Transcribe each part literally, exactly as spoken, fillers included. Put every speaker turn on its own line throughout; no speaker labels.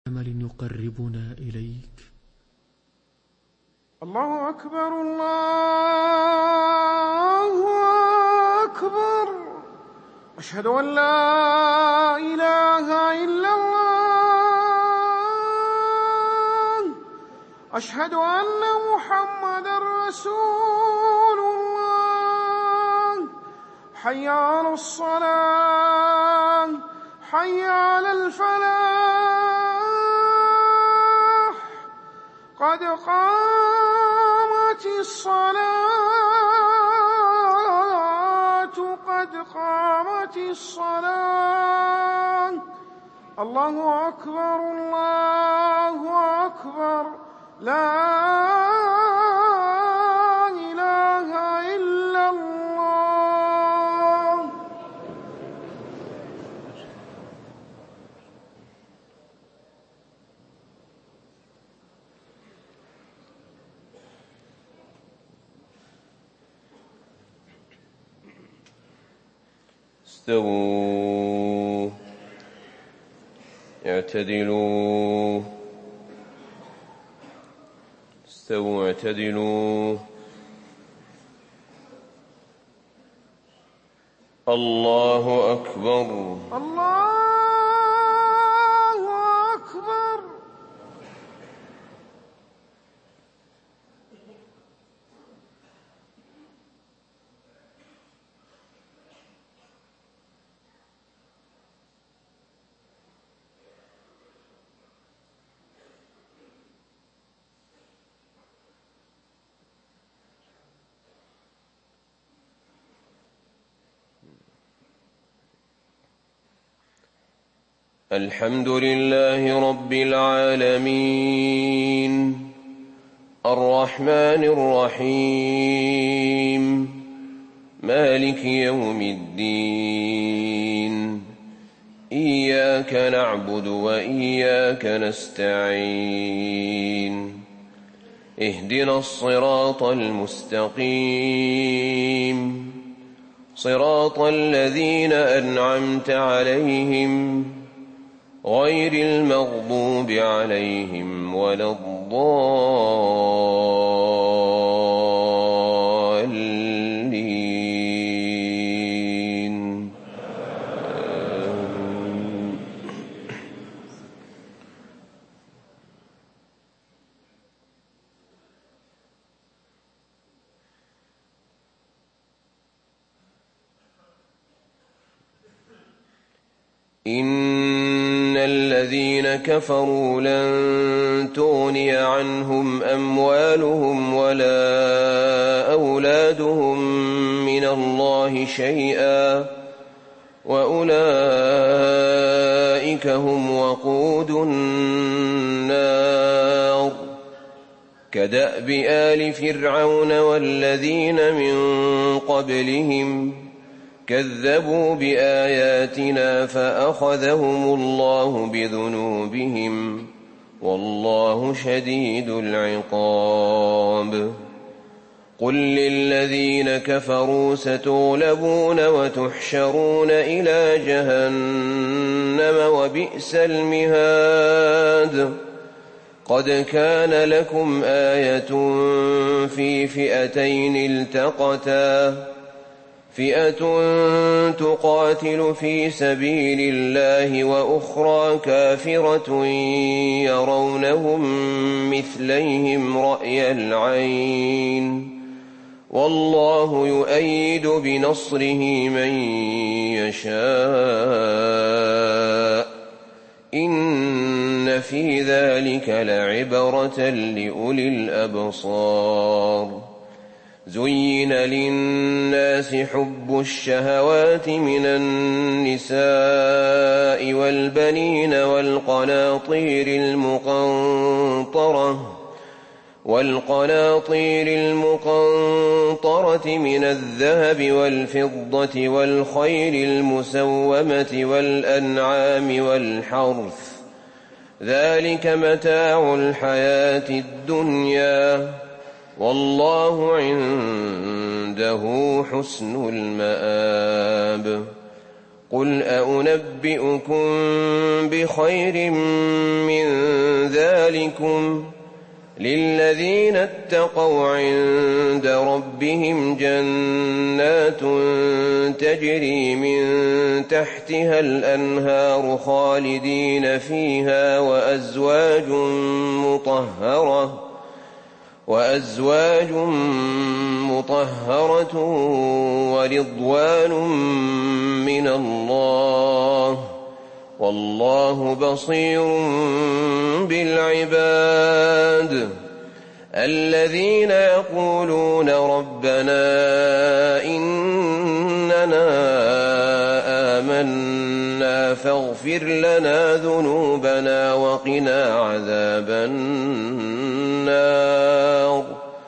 عمل يقربنا إليك.
الله أكبر الله أكبر، أشهد أن لا إله إلا الله، أشهد أن محمدًا رسول الله. حي على الصلاة، حي على الفلاح، قد قامت الصلاة، قد قامت الصلاة. الله أكبر الله أكبر، لا إله إلا الله.
استووا، اعتدلوا، استووا اعتدلوا. الله أكبر
الله أكبر.
الحمد لله رب العالمين، الرحمن الرحيم، مالك يوم الدين. إياك نعبد وإياك نستعين، اهدنا الصراط المستقيم، صراط الذين أنعمت عليهم غير المغضوب عليهم ولا الضالين. إن الذين كفروا لن تغني عنهم أموالهم ولا أولادهم من الله شيئا، وأولئك هم وقود النار. كدأب آل فرعون والذين من قبلهم كذبوا بآياتنا فأخذهم الله بذنوبهم، والله شديد العقاب. قل للذين كفروا ستغلبون وتحشرون إلى جهنم وبئس المهاد. قد كان لكم آية في فئتين التقتا، فئة تقاتل في سبيل الله وأخرى كافرة يرونهم مثليهم رأي العين، والله يؤيد بنصره من يشاء. إن في ذلك لعبرة لأولي الأبصار. زين للناس حب الشهوات من النساء والبنين والقناطير المقنطرة والقناطير المقنطرة من الذهب والفضة والخيل المسومة والأنعام والحرث، ذلك متاع الحياة الدنيا، والله عنده حسن المآب. قل أنبئكم بخير من ذلكم للذين اتقوا عند ربهم جنات تجري من تحتها الأنهار خالدين فيها وأزواج مطهرة وأزواج مطهرة ورضوان من الله والله بصير بالعباد الذين يقولون ربنا إننا آمنا فاغفر لنا ذنوبنا وقنا عذاب النار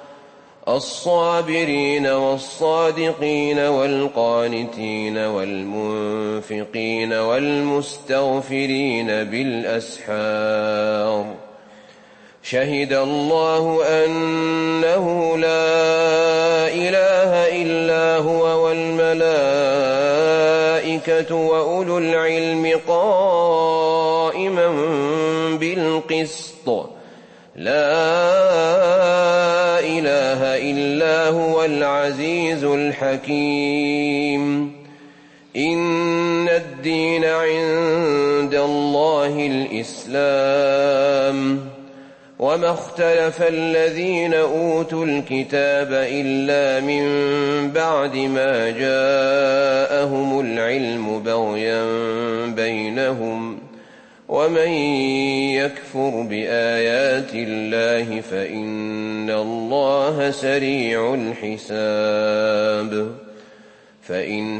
الصابرين والصادقين والقانتين والمنفقين والمستغفرين بالأسحار شهد الله أنه لا إله إلا هو والملائكة وأولو العلم قائما بالقسط لا إله إلا هو العزيز الحكيم إن الدين عند الله الإسلام وما اختلف الذين أوتوا الكتاب إلا من بعد ما جاءهم العلم بغيا بينهم ومن يكفر بآيات الله فإن الله سريع الحساب فإن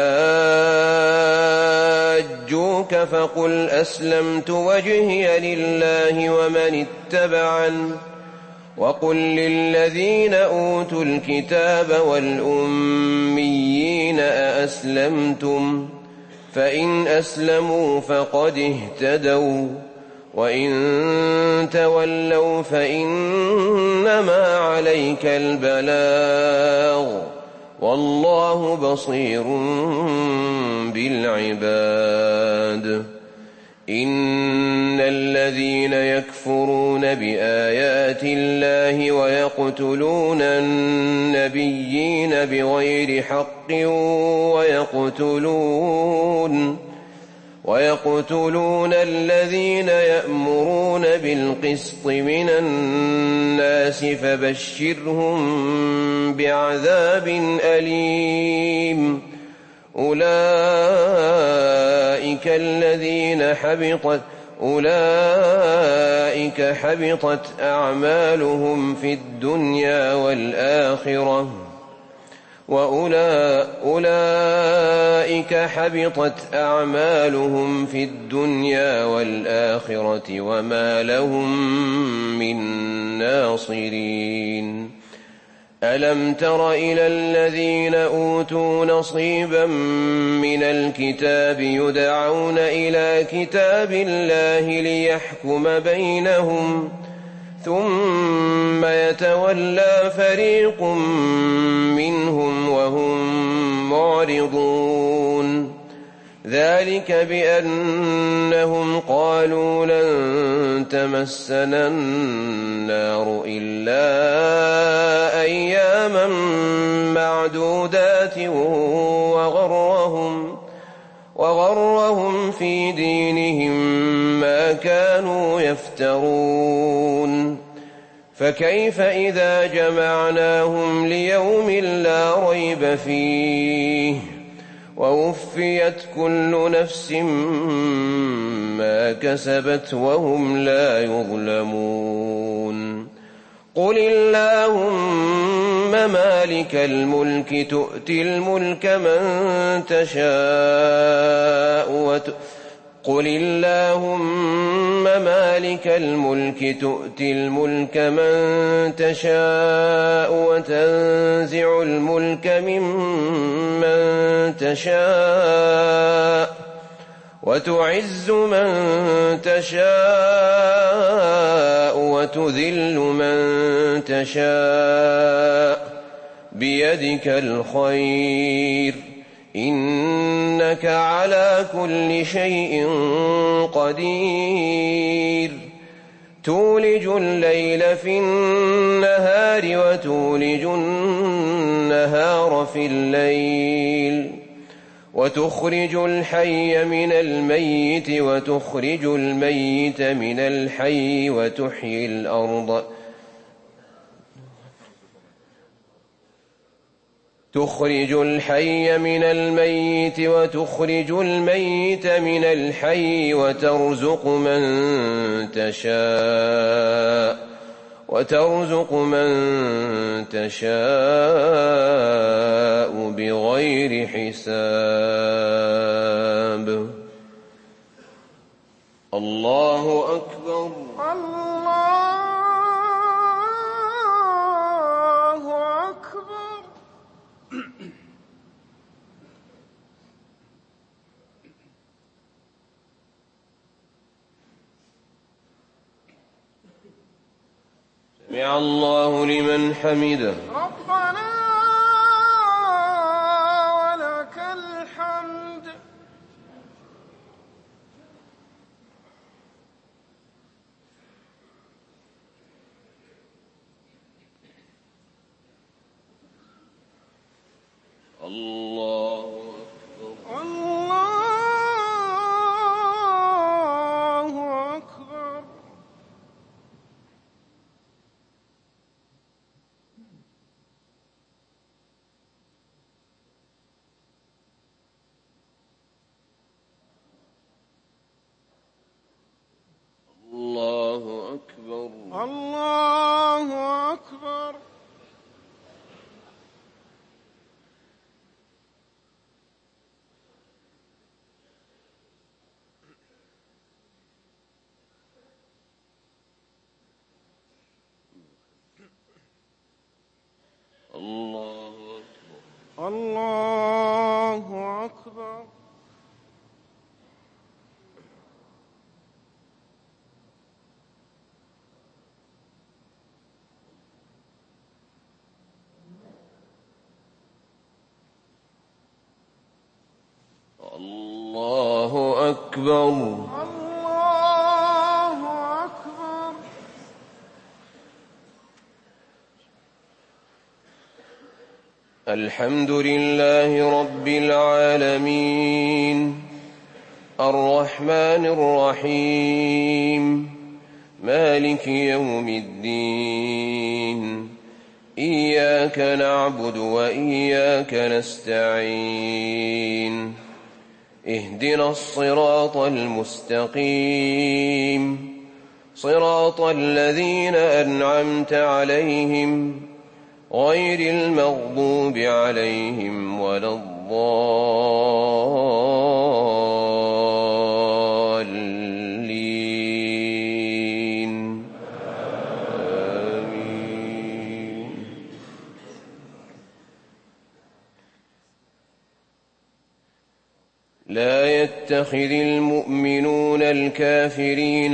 حاجوك فقل أسلمت وجهي لله ومن اتبعن وقل للذين أوتوا الكتاب والأميين أأسلمتم فإن أسلموا فقد اهتدوا وإن تولوا فإنما عليك البلاغ والله بصير بالعباد إن الذين يكفرون بآيات الله ويقتلون النبيين بغير حق ويقتلون ويقتلون الذين يأمرون بالقسط من الناس فبشرهم بعذاب أليم أولئك الذين حبطت أولئك حبطت أعمالهم في الدنيا والآخرة وأولئك حبطت أعمالهم في الدنيا والآخرة وما لهم من ناصرين ألم تر إلى الذين أوتوا نصيبا من الكتاب يدعون إلى كتاب الله ليحكم بينهم ثم يتولى فريق منهم وهم معرضون ذلك بأنهم قالوا لن تمسنا النار إلا أياما معدودات وغرهم وغرهم في دينهم ما كانوا يفترون فكيف إذا جمعناهم ليوم لا ريب فيه ووفيت كل نفس ما كسبت وهم لا يظلمون قل اللهم مالك الملك تؤتي الملك من تشاء وت... قل اللهم مالك الملك تؤتي الملك من تشاء وتنزع الملك ممن تشاء وتعز من تشاء وتذل من تشاء بيدك الخير إنك على كل شيء قدير تولج الليل في النهار وتولج النهار في الليل وتخرج الحي من الميت وتخرج الميت من الحي وتحيي الأرض تخرج الحي من الميت وتخرج الميت من الحي وترزق من تشاء وترزق من تشاء بغير حساب. الله أكبر.
الله أكبر.
سمع الله لمن حمده.
ربنا ولك الحمد.
الله أكبر.
الله أكبر.
الله أكبر.
الله أكبر.
الله أكبر.
الله أكبر.
الله أكبر.
الله أكبر.
الحمد لله رب العالمين الرحمن الرحيم مالك يوم الدين إياك نعبد وإياك نستعين اهدنا الصراط المستقيم صراط الذين أنعمت عليهم غير المغضوب عليهم ولا الضالين آمين. لا يتخذ المؤمنون الكافرين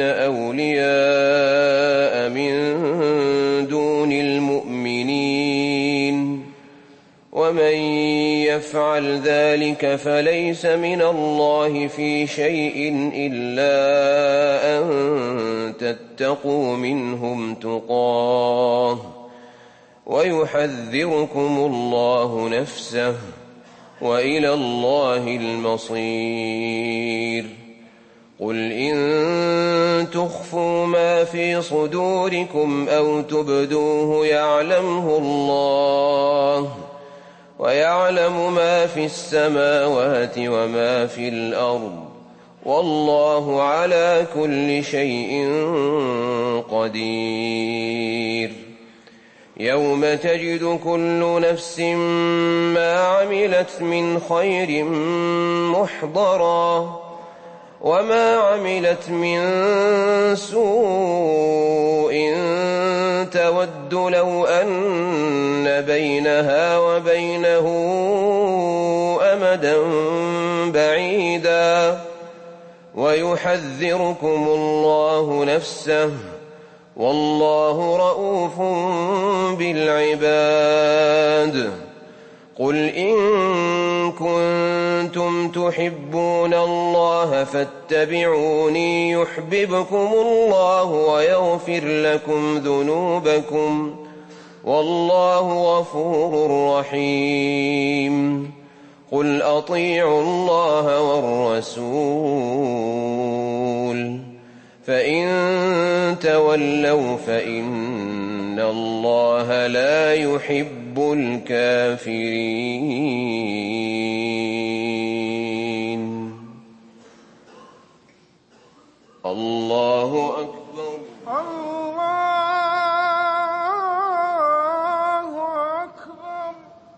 أولياء من دون المؤمنين ومن يفعل ذلك فليس من الله في شيء إلا أن تتقوا منهم تقاه ويحذركم الله نفسه وإلى الله المصير. قل إن تخفوا ما في صدوركم أو تبدوه يعلمه الله ويعلم ما في السماوات وما في الأرض والله على كل شيء قدير. يوم تجد كل نفس ما عملت من خير محضرا وما عملت من سوء تود لو أن بينها وبينه أمدا بعيدا ويحذركم الله نفسه والله رءوف بالعباد. قل إن كنتم تحبون الله فاتبعوني يحببكم الله ويغفر لكم ذنوبكم والله غفور رحيم قل أطيعوا الله والرسول فإن تولوا فإن الله لا يحب الكافرين. الله أكبر.
الله أكبر.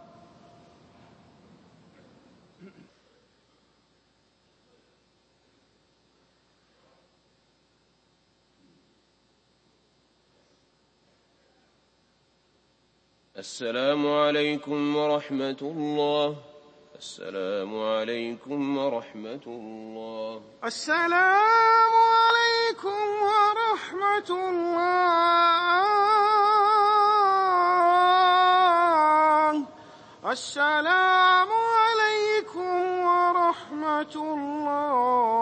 السلام عليكم ورحمة الله. السلام عليكم ورحمة الله.
السلام عليكم ورحمة الله. السلام عليكم ورحمة الله.